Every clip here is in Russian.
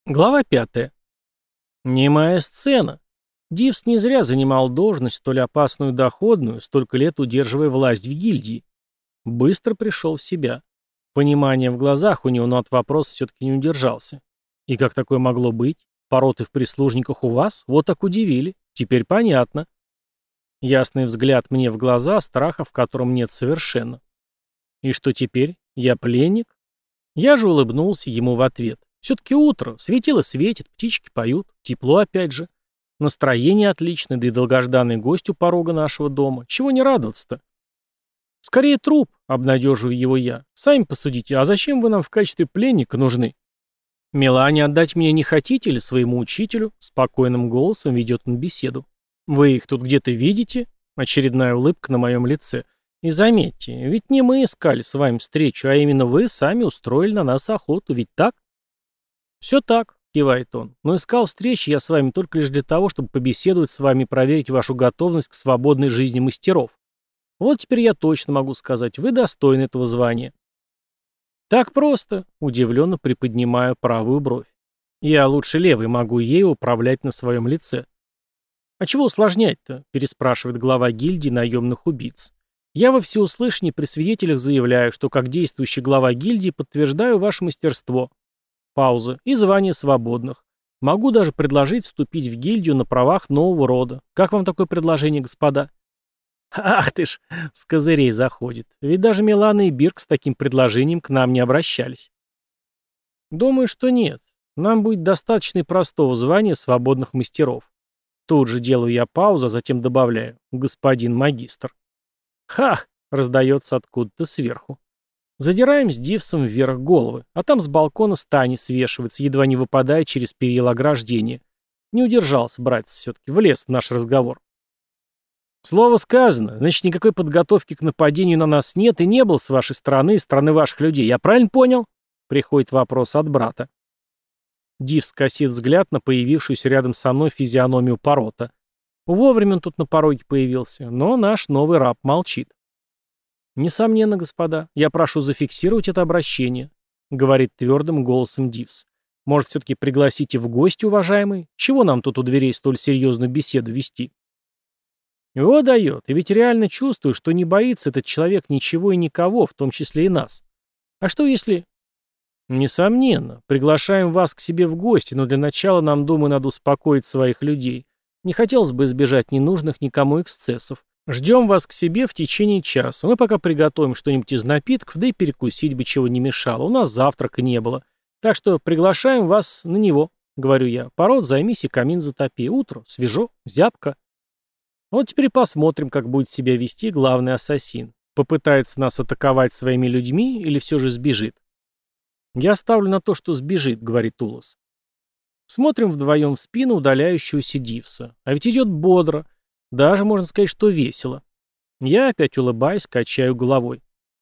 Глава 5. Немая сцена. Дивс не зря занимал должность, столь опасную и доходную, столько лет удерживая власть в гильдии. Быстро пришел в себя. Понимание в глазах у него, но от вопроса все-таки не удержался. И как такое могло быть? Пороты в прислужниках у вас? Вот так удивили. Теперь понятно. Ясный взгляд мне в глаза, страха в котором нет совершенно. И что теперь? Я пленник? Я же улыбнулся ему в ответ. Все-таки утро, светило светит, птички поют, тепло опять же. Настроение отличное, да и долгожданный гость у порога нашего дома. Чего не радоваться-то? Скорее труп, обнадеживаю его я. Сами посудите, а зачем вы нам в качестве пленника нужны? Мелане отдать меня не хотите или своему учителю? Спокойным голосом ведет он беседу. Вы их тут где-то видите? Очередная улыбка на моем лице. И заметьте, ведь не мы искали с вами встречу, а именно вы сами устроили на нас охоту, ведь так? «Все так», — кивает он, — «но искал встречи я с вами только лишь для того, чтобы побеседовать с вами и проверить вашу готовность к свободной жизни мастеров. Вот теперь я точно могу сказать, вы достойны этого звания». «Так просто», — удивленно приподнимаю правую бровь. «Я лучше левой могу ею управлять на своем лице». «А чего усложнять-то?» — переспрашивает глава гильдии наемных убийц. «Я во всеуслышание при свидетелях заявляю, что как действующий глава гильдии подтверждаю ваше мастерство». Пауза. И звание свободных. Могу даже предложить вступить в гильдию на правах нового рода. Как вам такое предложение, господа? Ах ты ж, с козырей заходит. Ведь даже Милана и Бирк с таким предложением к нам не обращались. Думаю, что нет. Нам будет достаточно и простого звания свободных мастеров. Тут же делаю я паузу, а затем добавляю. Господин магистр. Хах! Раздается откуда-то сверху. Задираем с Дивсом вверх головы, а там с балкона Стани свешивается, едва не выпадая через перила ограждения. Не удержался, братец, все-таки, влез в наш разговор. Слово сказано, значит, никакой подготовки к нападению на нас нет и не было с вашей стороны и стороны ваших людей. Я правильно понял? Приходит вопрос от брата. Дивс косит взгляд на появившуюся рядом со мной физиономию Порота. Вовремя он тут на пороге появился, но наш новый раб молчит. «Несомненно, господа, я прошу зафиксировать это обращение», — говорит твердым голосом Дивс. «Может, все-таки пригласите в гости, уважаемый? Чего нам тут у дверей столь серьезную беседу вести?» Его дает, и ведь реально чувствую, что не боится этот человек ничего и никого, в том числе и нас. А что если... Несомненно, приглашаем вас к себе в гости, но для начала нам, думаю, надо успокоить своих людей. Не хотелось бы избежать ненужных никому эксцессов. Ждем вас к себе в течение часа. Мы пока приготовим что-нибудь из напитков, да и перекусить бы чего не мешало. У нас завтрака не было. Так что приглашаем вас на него, говорю я. Пород, займись и камин затопи. Утро, свежо, зябко. Вот теперь посмотрим, как будет себя вести главный ассасин. Попытается нас атаковать своими людьми или все же сбежит? Я ставлю на то, что сбежит, говорит Улас. Смотрим вдвоем в спину удаляющегося Дивса. А ведь идет бодро. Даже можно сказать, что весело. Я опять улыбаясь, качаю головой.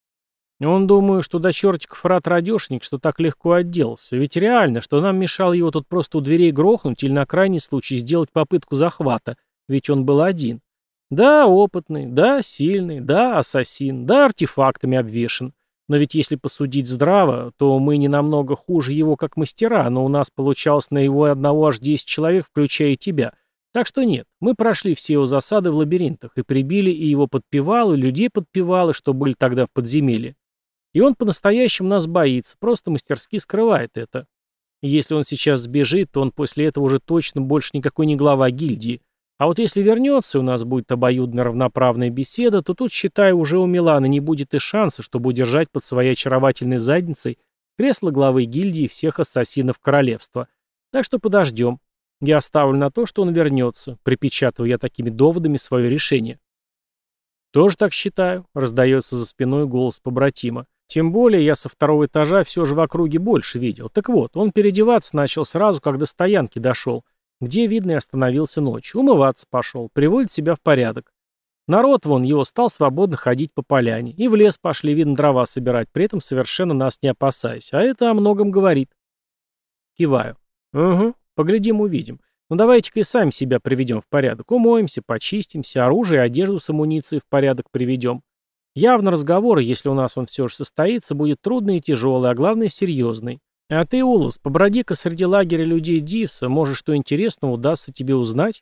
Он думаю, что до чертиков рад-радешник, что так легко отделался. Ведь реально, что нам мешало его тут просто у дверей грохнуть или на крайний случай сделать попытку захвата, ведь он был один. Да, опытный, да, сильный, да, ассасин, да, артефактами обвешан. Но ведь если посудить здраво, то мы не намного хуже его как мастера, но у нас получалось на его одного аж 10 человек, включая и тебя. Так что нет, мы прошли все его засады в лабиринтах и прибили и его подпевалы, и людей подпевалы, что были тогда в подземелье. И он по-настоящему нас боится, просто мастерски скрывает это. И если он сейчас сбежит, то он после этого уже точно больше никакой не глава гильдии. А вот если вернется, и у нас будет обоюдно равноправная беседа, то тут, считай, уже у Миланы не будет и шанса, чтобы удержать под своей очаровательной задницей кресло главы гильдии всех ассасинов королевства. Так что подождем. Я ставлю на то, что он вернется, припечатываю я такими доводами свое решение. «Тоже так считаю», — раздается за спиной голос побратима. «Тем более я со второго этажа все же в округе больше видел. Так вот, он переодеваться начал сразу, как до стоянки дошел, где, видно, и остановился ночью. Умываться пошел, приводит себя в порядок. Народ вон его стал свободно ходить по поляне. И в лес пошли, видно, дрова собирать, при этом совершенно нас не опасаясь. А это о многом говорит». Киваю. «Угу. Поглядим, увидим. Ну давайте-ка и сами себя приведем в порядок. Умоемся, почистимся, оружие и одежду с амуницией в порядок приведем. Явно разговор, если у нас он все же состоится, будет трудный и тяжелый, а главное серьезный. А ты, Улас, поброди-ка среди лагеря людей Дивса, может, что интересного удастся тебе узнать?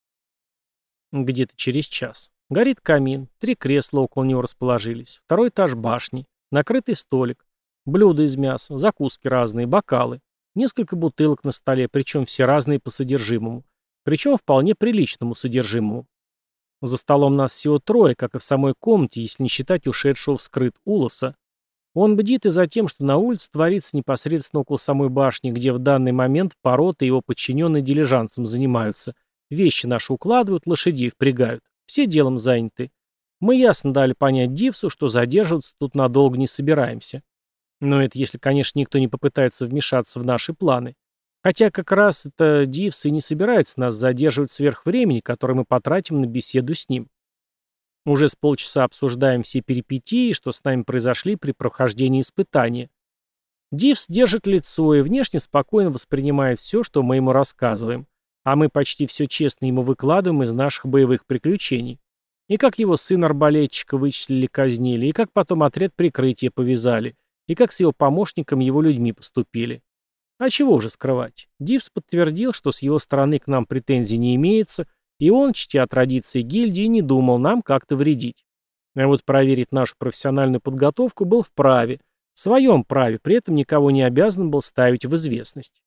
Где-то через час. Горит камин, 3 кресла около него расположились, второй этаж башни, накрытый столик, блюда из мяса, закуски разные, бокалы, несколько бутылок на столе, причем все разные по содержимому, причем вполне приличному содержимому. За столом нас всего 3, как и в самой комнате, если не считать ушедшего вскрыт Улоса. Он бдит и за тем, что на улице творится непосредственно около самой башни, где в данный момент Парот и его подчиненные дилижансом занимаются, вещи наши укладывают, лошадей впрягают. Все делом заняты. Мы ясно дали понять Дивсу, что задерживаться тут надолго не собираемся. Но это если, конечно, никто не попытается вмешаться в наши планы. Хотя как раз это Дивс и не собирается нас задерживать сверх времени, которое мы потратим на беседу с ним. Уже с полчаса обсуждаем все перипетии, что с нами произошли при прохождении испытания. Дивс держит лицо и внешне спокойно воспринимает все, что мы ему рассказываем. А мы почти все честно ему выкладываем из наших боевых приключений. И как его сына-арбалетчика вычислили, казнили, и как потом отряд прикрытия повязали, и как с его помощником его людьми поступили. А чего уже скрывать? Дивс подтвердил, что с его стороны к нам претензий не имеется, и он, чтя традиции гильдии, не думал нам как-то вредить. А вот проверить нашу профессиональную подготовку был вправе, в своем праве, при этом никого не обязан был ставить в известность.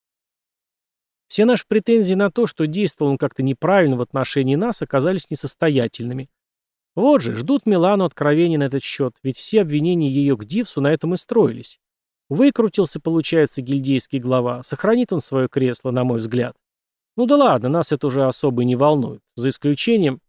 Все наши претензии на то, что действовал он как-то неправильно в отношении нас, оказались несостоятельными. Вот же, ждут Милану откровений на этот счет, ведь все обвинения ее к Дивсу на этом и строились. Выкрутился, получается, гильдейский глава, сохранит он свое кресло, на мой взгляд. Ну да ладно, нас это уже особо и не волнует, за исключением...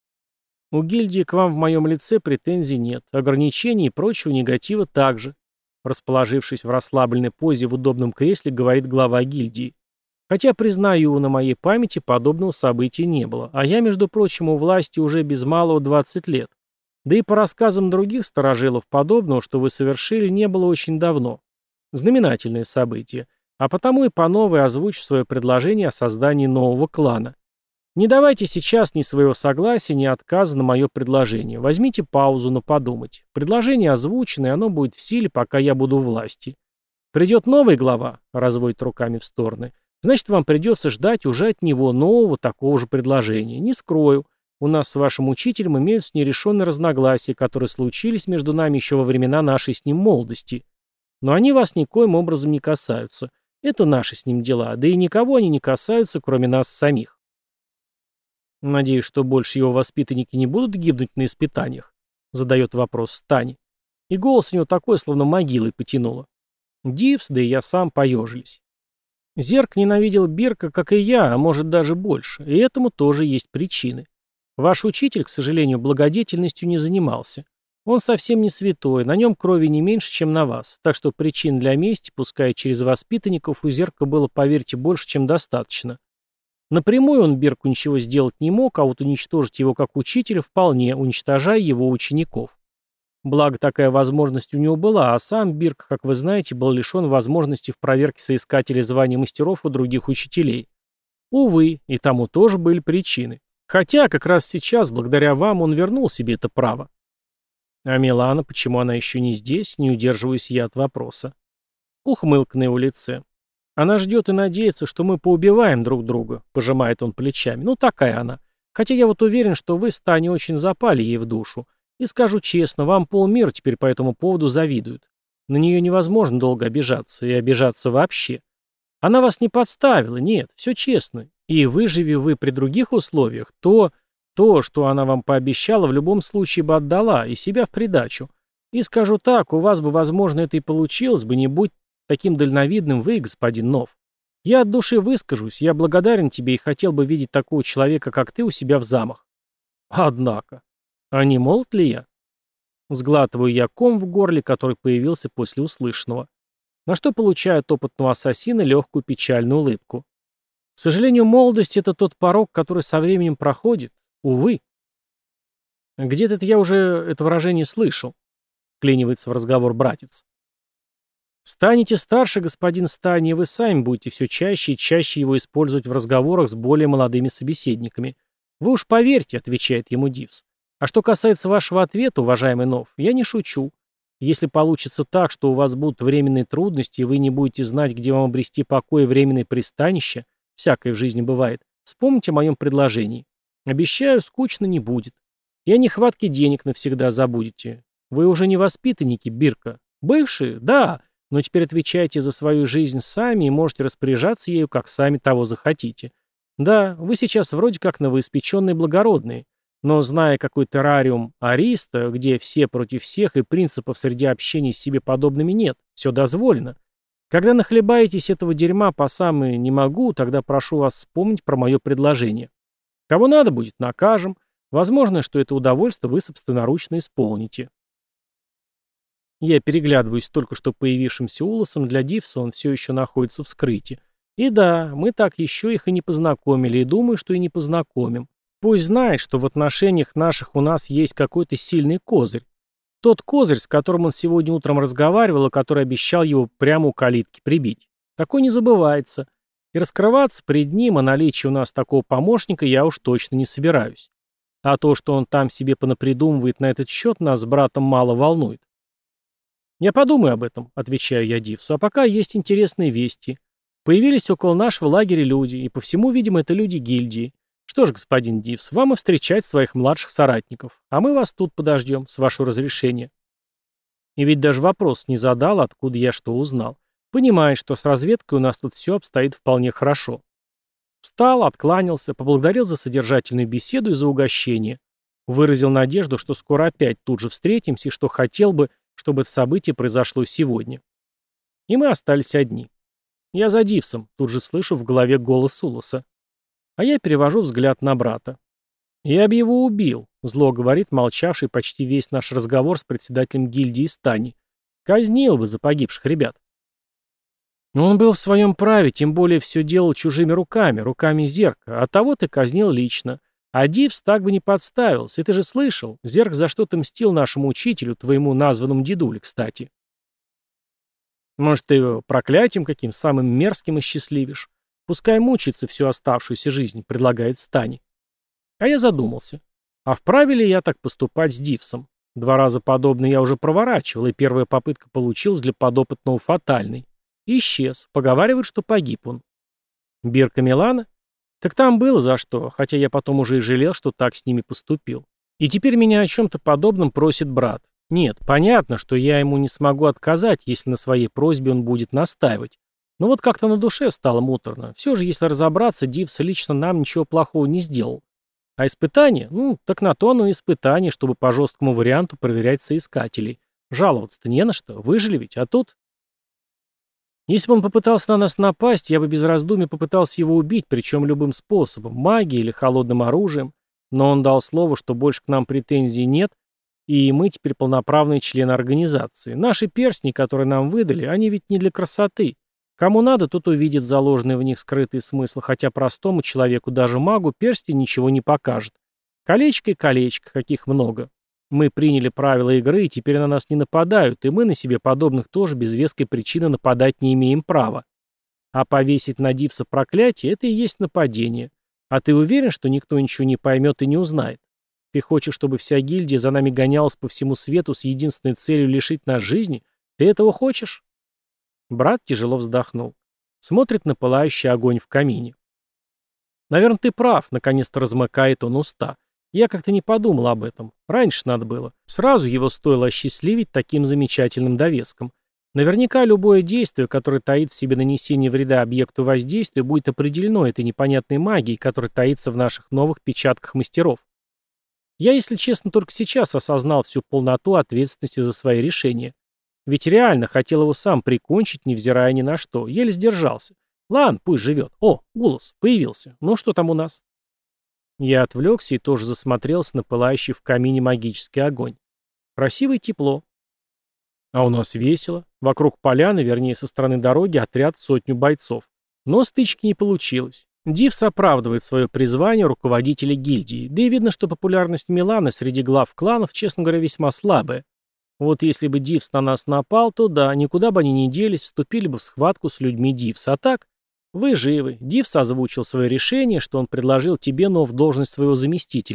У гильдии к вам в моем лице претензий нет, ограничений и прочего негатива также. Расположившись в расслабленной позе в удобном кресле, говорит глава гильдии. Хотя, признаю, на моей памяти подобного события не было, а я, между прочим, у власти уже без малого 20 лет. Да и по рассказам других старожилов подобного, что вы совершили, не было очень давно. Знаменательное событие. А потому и по новой озвучу свое предложение о создании нового клана. Не давайте сейчас ни своего согласия, ни отказа на мое предложение. Возьмите паузу на подумать. Предложение озвучено, и оно будет в силе, пока я буду у власти. Придет новый глава, разводит руками в стороны, значит, вам придется ждать уже от него нового такого же предложения. Не скрою, у нас с вашим учителем имеются нерешенные разногласия, которые случились между нами еще во времена нашей с ним молодости. Но они вас никоим образом не касаются. Это наши с ним дела, да и никого они не касаются, кроме нас самих. Надеюсь, что больше его воспитанники не будут гибнуть на испытаниях, задает вопрос Стани. И голос у него такой, словно могилой потянуло. Дивс, да и я сам поежились. Зерк ненавидел Бирка, как и я, а может даже больше, и этому тоже есть причины. Ваш учитель, к сожалению, благодетельностью не занимался. Он совсем не святой, на нем крови не меньше, чем на вас, так что причин для мести, пускай через воспитанников, у Зерка было, поверьте, больше, чем достаточно. Напрямую он Бирку ничего сделать не мог, а вот уничтожить его как учителя вполне, уничтожая его учеников. Благо, такая возможность у него была, а сам Бирк, как вы знаете, был лишен возможности в проверке соискателей звания мастеров у других учителей. Увы, и тому тоже были причины. Хотя, как раз сейчас, благодаря вам, он вернул себе это право. А Милана, почему она еще не здесь, не удерживаюсь я от вопроса. Ухмылка на его лице. Она ждет и надеется, что мы поубиваем друг друга, пожимает он плечами. Ну, такая она. Хотя я вот уверен, что вы с Таней очень запали ей в душу. И скажу честно, вам полмира теперь по этому поводу завидуют. На нее невозможно долго обижаться, и обижаться вообще. Она вас не подставила, нет, все честно. И выживи вы при других условиях, то, что она вам пообещала, в любом случае бы отдала, и себя в придачу. И скажу так, у вас бы, возможно, это и получилось бы, не будь таким дальновидным вы, господин Нов. Я от души выскажусь, я благодарен тебе и хотел бы видеть такого человека, как ты, у себя в замах. Однако, а не молод ли я? Сглатываю я ком в горле, который появился после услышанного. На что получаю от опытного ассасина легкую печальную улыбку. К сожалению, молодость — это тот порог, который со временем проходит. Увы. Где-то это я уже это выражение слышал. Вклинивается в разговор братец. Станете старше, господин Стани, и вы сами будете все чаще и чаще его использовать в разговорах с более молодыми собеседниками. Вы уж поверьте, отвечает ему Дивс. А что касается вашего ответа, уважаемый Нов, я не шучу. Если получится так, что у вас будут временные трудности, и вы не будете знать, где вам обрести покой и временное пристанище, всякое в жизни бывает, вспомните о моем предложении. Обещаю, скучно не будет. И о нехватке денег навсегда забудете. Вы уже не воспитанники, Бирка. Бывшие? Да, но теперь отвечайте за свою жизнь сами и можете распоряжаться ею, как сами того захотите. Да, вы сейчас вроде как новоиспеченные благородные, но зная какой террариум ариста, где все против всех и принципов среди общения с себе подобными нет, все дозволено. Когда нахлебаетесь этого дерьма по самое не могу, тогда прошу вас вспомнить про мое предложение. Кого надо будет, накажем. Возможно, что это удовольствие вы собственноручно исполните. Я переглядываюсь с только что появившимся Улосом, для Дивса он все еще находится в скрытии. И да, мы так еще их и не познакомили, и думаю, что и не познакомим. Пусть знает, что в отношениях наших у нас есть какой-то сильный козырь. Тот козырь, с которым он сегодня утром разговаривал, и который обещал его прямо у калитки прибить. Такой не забывается. И раскрываться пред ним о наличии у нас такого помощника я уж точно не собираюсь. А то, что он там себе понапридумывает на этот счет, нас с братом мало волнует. «Я подумаю об этом», — отвечаю я Дивсу, — «а пока есть интересные вести. Появились около нашего лагеря люди, и по всему, видимо, это люди гильдии. Что ж, господин Дивс, вам и встречать своих младших соратников, а мы вас тут подождем, с вашего разрешения». И ведь даже вопрос не задал, откуда я что узнал. Понимает, что с разведкой у нас тут все обстоит вполне хорошо. Встал, откланялся, поблагодарил за содержательную беседу и за угощение. Выразил надежду, что скоро опять тут же встретимся и что хотел бы, чтобы это событие произошло сегодня. И мы остались одни. Я за Дивсом, тут же слышу в голове голос Улоса. А я перевожу взгляд на брата. «Я бы его убил», — зло говорит молчавший почти весь наш разговор с председателем гильдии Стани. «Казнил бы за погибших ребят». Но он был в своем праве, тем более все делал чужими руками, руками Зерка, а того ты казнил лично. А Дивс так бы не подставился, и ты же слышал, Зерк за что-то мстил нашему учителю, твоему названному дедуле, кстати. Может, ты его проклятием каким самым мерзким и счастливишь? Пускай мучается всю оставшуюся жизнь, предлагает Стани. А я задумался. А вправе ли я так поступать с Дивсом? 2 раза подобное я уже проворачивал, и первая попытка получилась для подопытного фатальной. Исчез. Поговаривают, что погиб он. Бирка Милана? Так там было за что, хотя я потом уже и жалел, что так с ними поступил. И теперь меня о чем-то подобном просит брат. Нет, понятно, что я ему не смогу отказать, если на своей просьбе он будет настаивать. Но вот как-то на душе стало муторно. Все же, если разобраться, Дивс лично нам ничего плохого не сделал. А испытание? Ну, так на то оно и испытание, чтобы по жесткому варианту проверять соискателей. Жаловаться-то не на что, выжили ведь, а тут... Если бы он попытался на нас напасть, я бы без раздумий попытался его убить, причем любым способом, магией или холодным оружием. Но он дал слово, что больше к нам претензий нет, и мы теперь полноправные члены организации. Наши перстни, которые нам выдали, они ведь не для красоты. Кому надо, тот увидит заложенный в них скрытый смысл, хотя простому человеку, даже магу, перстень ничего не покажет. Колечко и колечко, каких много. Мы приняли правила игры, и теперь на нас не нападают, и мы на себе подобных тоже без веской причины нападать не имеем права. А повесить на Дивса проклятие — это и есть нападение. А ты уверен, что никто ничего не поймет и не узнает? Ты хочешь, чтобы вся гильдия за нами гонялась по всему свету с единственной целью лишить нас жизни? Ты этого хочешь?» Брат тяжело вздохнул. Смотрит на пылающий огонь в камине. «Наверное, ты прав», — наконец-то размыкает он уста. «Я как-то не подумал об этом. Раньше надо было. Сразу его стоило осчастливить таким замечательным довеском. Наверняка любое действие, которое таит в себе нанесение вреда объекту воздействия, будет определено этой непонятной магией, которая таится в наших новых печатках мастеров. Я, если честно, только сейчас осознал всю полноту ответственности за свои решения. Ведь реально хотел его сам прикончить, невзирая ни на что. Еле сдержался. Ладно, пусть живет. О, Улос, появился. Ну что там у нас?» Я отвлекся и тоже засмотрелся на пылающий в камине магический огонь. Красиво и тепло. А у нас весело. Вокруг поляны, вернее, со стороны дороги, отряд в 100 бойцов. Но стычки не получилось. Дивс оправдывает свое призвание руководителя гильдии. Да и видно, что популярность Миланы среди глав кланов, честно говоря, весьма слабая. Вот если бы Дивс на нас напал, то да, никуда бы они не делись, вступили бы в схватку с людьми Дивса. А так, вы живы. Дивс озвучил свое решение, что он предложил тебе, но в должность своего заместителя.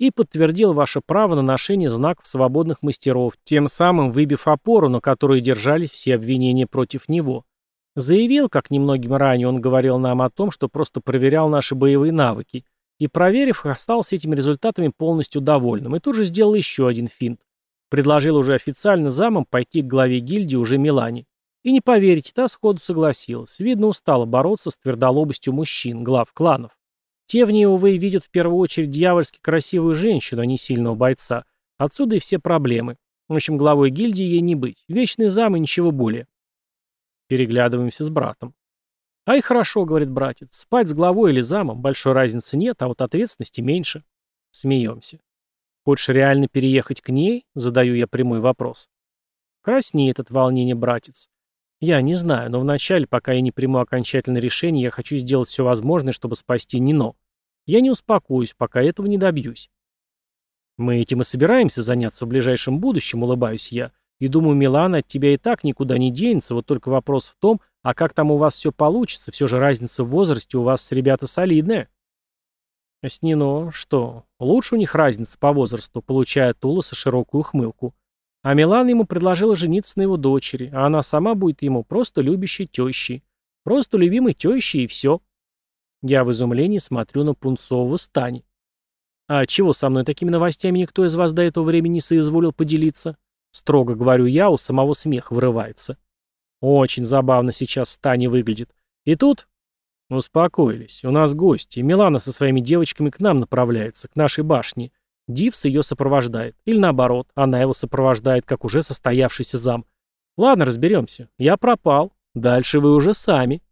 и подтвердил ваше право на ношение знаков свободных мастеров, тем самым выбив опору, на которой держались все обвинения против него. Заявил, как немногим ранее он говорил нам о том, что просто проверял наши боевые навыки, и, проверив, остался этими результатами полностью довольным, и тут же сделал еще один финт. Предложил уже официально замам пойти к главе гильдии уже Милане. И не поверите, та сходу согласилась. Видно, устала бороться с твердолобостью мужчин, глав кланов. Те в ней, увы, видят в первую очередь дьявольски красивую женщину, а не сильного бойца. Отсюда и все проблемы. В общем, главой гильдии ей не быть. Вечный зам и ничего более. Переглядываемся с братом. «Ай, хорошо», — говорит братец, — «спать с главой или замом большой разницы нет, а вот ответственности меньше». Смеемся. «Хочешь реально переехать к ней?» — задаю я прямой вопрос. Краснеет от волнения братец. «Я не знаю, но вначале, пока я не приму окончательное решение, я хочу сделать все возможное, чтобы спасти Нино. Я не успокоюсь, пока этого не добьюсь». «Мы этим и собираемся заняться в ближайшем будущем», — улыбаюсь я. «И думаю, Милана от тебя и так никуда не денется, вот только вопрос в том, а как там у вас все получится, все же разница в возрасте у вас с ребята солидная». А с Нино что? Лучше у них разница по возрасту, получая от Улоса широкую ухмылку. А Милана ему предложила жениться на его дочери, а она сама будет ему просто любящей тещей. Просто любимой тещей и все. Я в изумлении смотрю на пунцового Стани. «А чего со мной такими новостями никто из вас до этого времени не соизволил поделиться?» Строго говорю я, у самого смех вырывается. Очень забавно сейчас Стани выглядит. И тут... Успокоились. У нас гости. Милана со своими девочками к нам направляется, к нашей башне. Дивс ее сопровождает. Или наоборот, она его сопровождает, как уже состоявшийся зам. Ладно, разберемся. Я пропал. Дальше вы уже сами.